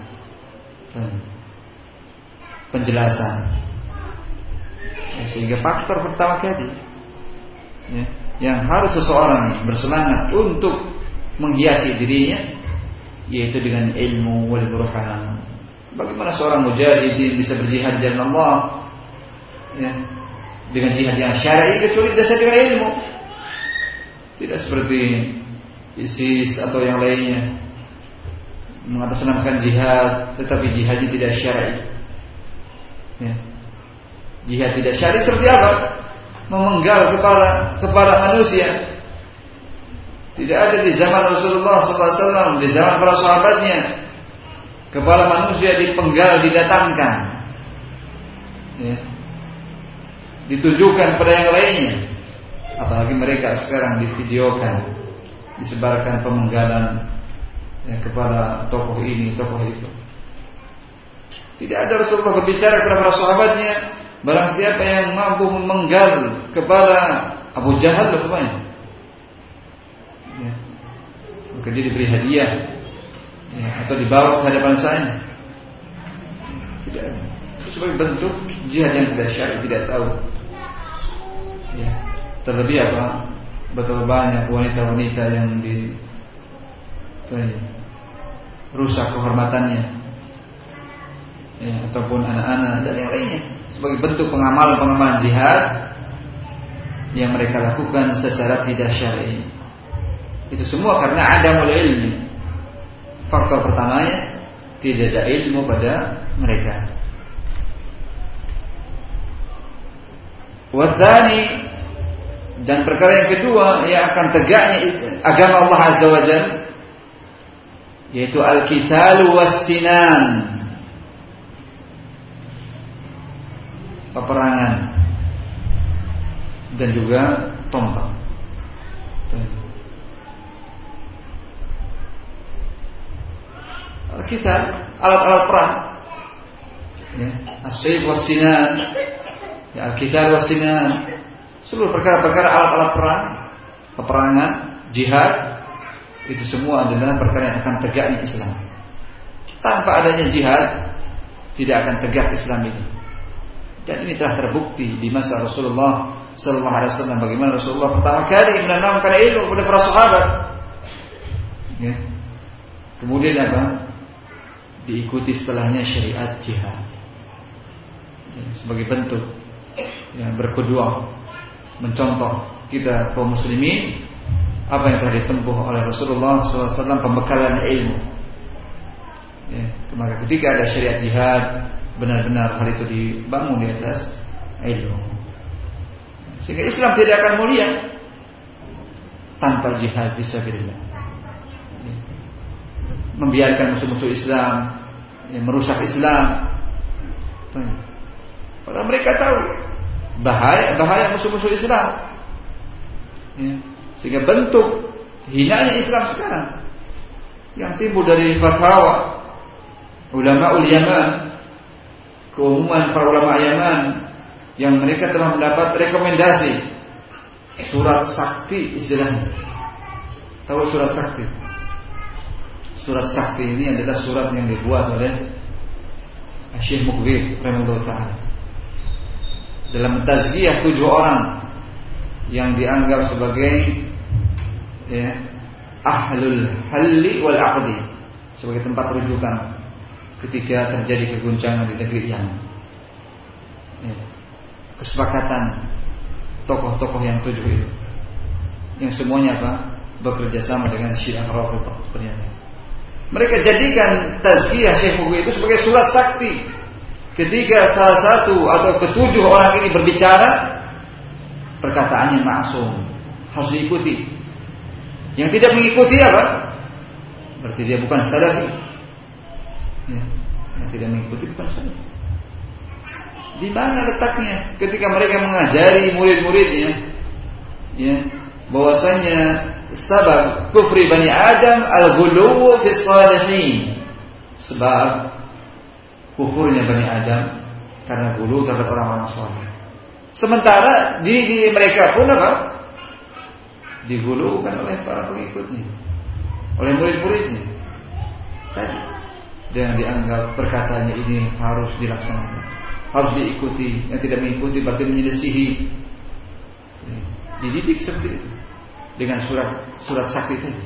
penjelasan. Ya, sehingga faktor pertama tadi ya, yang harus seseorang bersemangat untuk menghiasi dirinya, yaitu dengan ilmu wal burhan. Bagaimana seorang mujahidin bisa berjihad di jalan Allah ya, dengan jihad yang syar'i kecuali dasar dengan ilmu. Tidak seperti ISIS atau yang lainnya mengatasnamakan jihad tetapi jihadnya tidak syar'i. Ya. Jihad tidak syar'i seperti apa? Memenggal kepala kepala manusia. Tidak ada di zaman Rasulullah sallallahu alaihi wasallam, di zaman para sahabatnya, kepala manusia dipenggal, didatangkan, ya, ditujukan pada yang lainnya. Apalagi mereka sekarang divideokan, disebarkan pemenggalan ya, kepada tokoh ini, tokoh itu. Tidak ada Rasulullah berbicara kepada para sahabatnya, barang siapa yang mampu memenggal kepala Abu Jahal bagaimana? Ya. Maka dia diberi hadiah ya, atau dibawa ke hadapan saya. Tidak ada. Itu sebagai bentuk jihad yang tidak syar'i, tidak tahu. Ya. Terlebih apa? Betapa banyak wanita-wanita yang di ya, rusak kehormatannya, ya, ataupun anak-anak dan yang lainnya, sebagai bentuk pengamalan-pengamalan jihad yang mereka lakukan secara tidak syar'i. Itu semua karena ada mulai ilmu. Faktor pertamanya, tidak ada ilmu pada mereka. Wathani, dan perkara yang kedua yang akan tegaknya agama Allah Azza wa Jalla, yaitu al-qitalu was-sinan, peperangan dan juga tombak. Kita alat-alat perang, ya, as-sayf was-sinan, ya, al-qital was-sinan, seluruh perkara-perkara alat-alat perang, peperangan, jihad, itu semua adalah perkara yang akan tegaknya Islam. Tanpa adanya jihad, tidak akan tegak Islam ini. Dan ini telah terbukti di masa Rasulullah Sallallahu Alaihi Wasallam. Bagaimana Rasulullah pertama kali menanamkan ilmu kepada para sahabat, ya. Kemudian apa? Diikuti setelahnya syariat jihad, ya, sebagai bentuk yang berkedua mencontoh kita kaum muslimin apa yang telah ditempuh oleh Rasulullah shallallahu alaihi wasallam, pembekalan ilmu, ya. Maka ketika ada syariat jihad, benar-benar hal itu dibangun di atas ilmu, sehingga Islam tidak akan mulia tanpa jihad fisabilillah, ya. Membiarkan musuh-musuh Islam, ya, merusak Islam, padahal mereka tahu bahaya bahaya musuh-musuh Islam, ya. Sehingga bentuk hinanya Islam sekarang yang timbul dari fatwa ulama ul Yaman, keumuman para ulama Yaman, yang mereka telah mendapat rekomendasi surat sakti istilahnya. Tahu surat sakti? Surat sakti ini adalah surat yang dibuat oleh Syekh Mukbil rahimahullah ta'ala dalam mentazkiyah tujuh orang yang dianggap sebagai, ya, ahlul halli wal aqdi, sebagai tempat rujukan ketika terjadi keguncangan di negeri Yaman, ya. Kesepakatan tokoh-tokoh yang tujuh itu, yang semuanya apa? Bekerja sama dengan Syiah Rafidhah. Ternyata mereka jadikan tazkiyah Syekh Mukbil itu sebagai surat sakti. Ketika salah satu atau ketujuh orang ini berbicara, perkataannya maksum, harus diikuti. Yang tidak mengikuti apa? Berarti dia bukan salafi, ya. Yang tidak mengikuti bukan salafi. Di mana letaknya ketika mereka mengajari murid-muridnya, ya, bahwasanya sebab kufri Bani Adam al-ghuluw fi salihin, sebab kufurnya Bani Adam karena ghuluw terhadap orang-orang saleh. Sementara diri, diri mereka pun apa? Digulukan oleh para pengikutnya, oleh murid-muridnya. Tadi jangan dianggap perkataannya ini harus dilaksanakan, harus diikuti. Yang tidak mengikuti berarti menyelisihi. Dididik seperti itu dengan surat surat sakti tadi.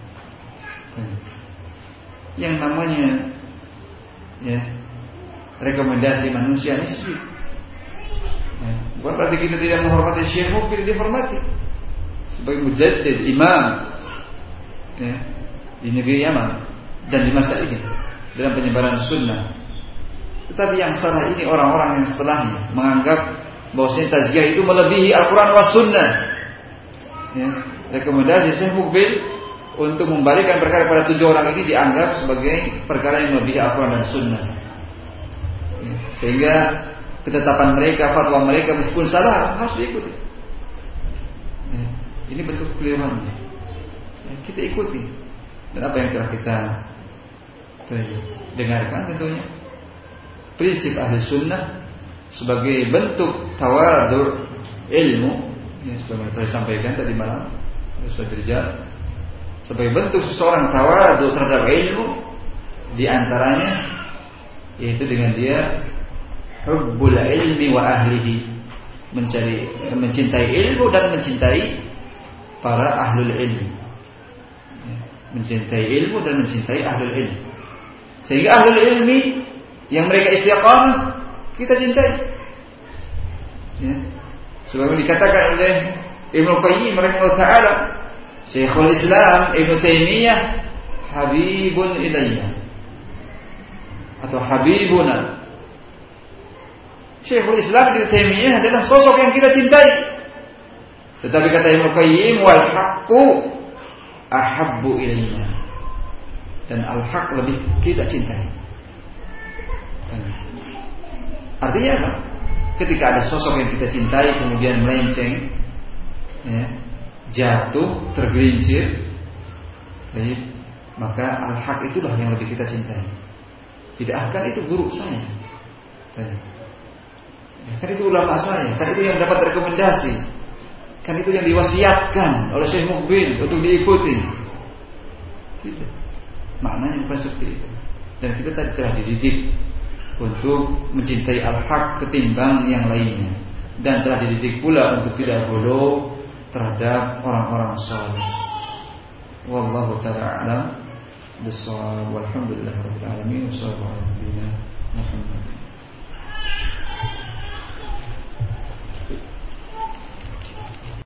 Yang namanya, ya, rekomendasi manusia nisbi. Ya, bukan berarti kita tidak menghormati Syekh Mukbil, dihormati sebagai mujaddid, imam, ya, di negeri Yaman dan di masa ini dalam penyebaran sunnah. Tetapi yang salah ini orang-orang yang setelahnya menganggap bahwasanya tazkiyah itu melebihi Al-Quran was sunnah, ya. Rekomendasi Syekh Mukbil untuk membalikan perkara pada tujuh orang ini dianggap sebagai perkara yang melebihi Al-Quran dan sunnah, ya. Sehingga ketetapan mereka, fatwa mereka meskipun salah harus diikuti, ya. Ini bentuk kekeliruannya, ya, kita ikuti. Dan apa yang telah kita dengarkan tentunya prinsip ahli sunnah sebagai bentuk tawadhu ilmu, ya, seperti yang saya sampaikan tadi malam sudah terjadi, sebagai bentuk seseorang tawadhu terhadap ilmu, di antaranya yaitu dengan dia hubbul ilmi wa ahlihi, mencari, mencintai ilmu dan mencintai para ahlul ilmi, ya, mencintai ilmu dan mencintai ahlul ilmi, sehingga ahlul ilmi yang mereka istiqamah kita cintai, ya. Sebagaimana dikatakan oleh Ibnu Qayyim rahimahullah taala, Syekhul Islam Ibnu Taimiyah habibun ilayya atau habibuna. Syekhul Islam Ibnu Taimiyah adalah sosok yang kita cintai. Tetapi kata Ibnu Qayyim, wal haqqu ahabbu ilayna, dan al-haq lebih kita cintai. Artinya apa? Ketika ada sosok yang kita cintai kemudian melenceng ya, jatuh, tergelincir, jadi, maka al-haq itulah yang lebih kita cintai. Tidak akan itu guru saya, ya, kan itu ulama saya, kan itu yang dapat rekomendasi, kan itu yang diwasiatkan oleh Syekh Mukbil untuk diikuti. Tidak, maknanya bukan seperti itu. Dan kita tadi telah dididik untuk mencintai al-haq ketimbang yang lainnya, dan telah dididik pula untuk tidak bodoh terhadap orang-orang saleh. Wallahu ta'ala a'lam bissawab. Walhamdulillahirabbil alamin. Wassallallahu ala nabiyyina Muhammad.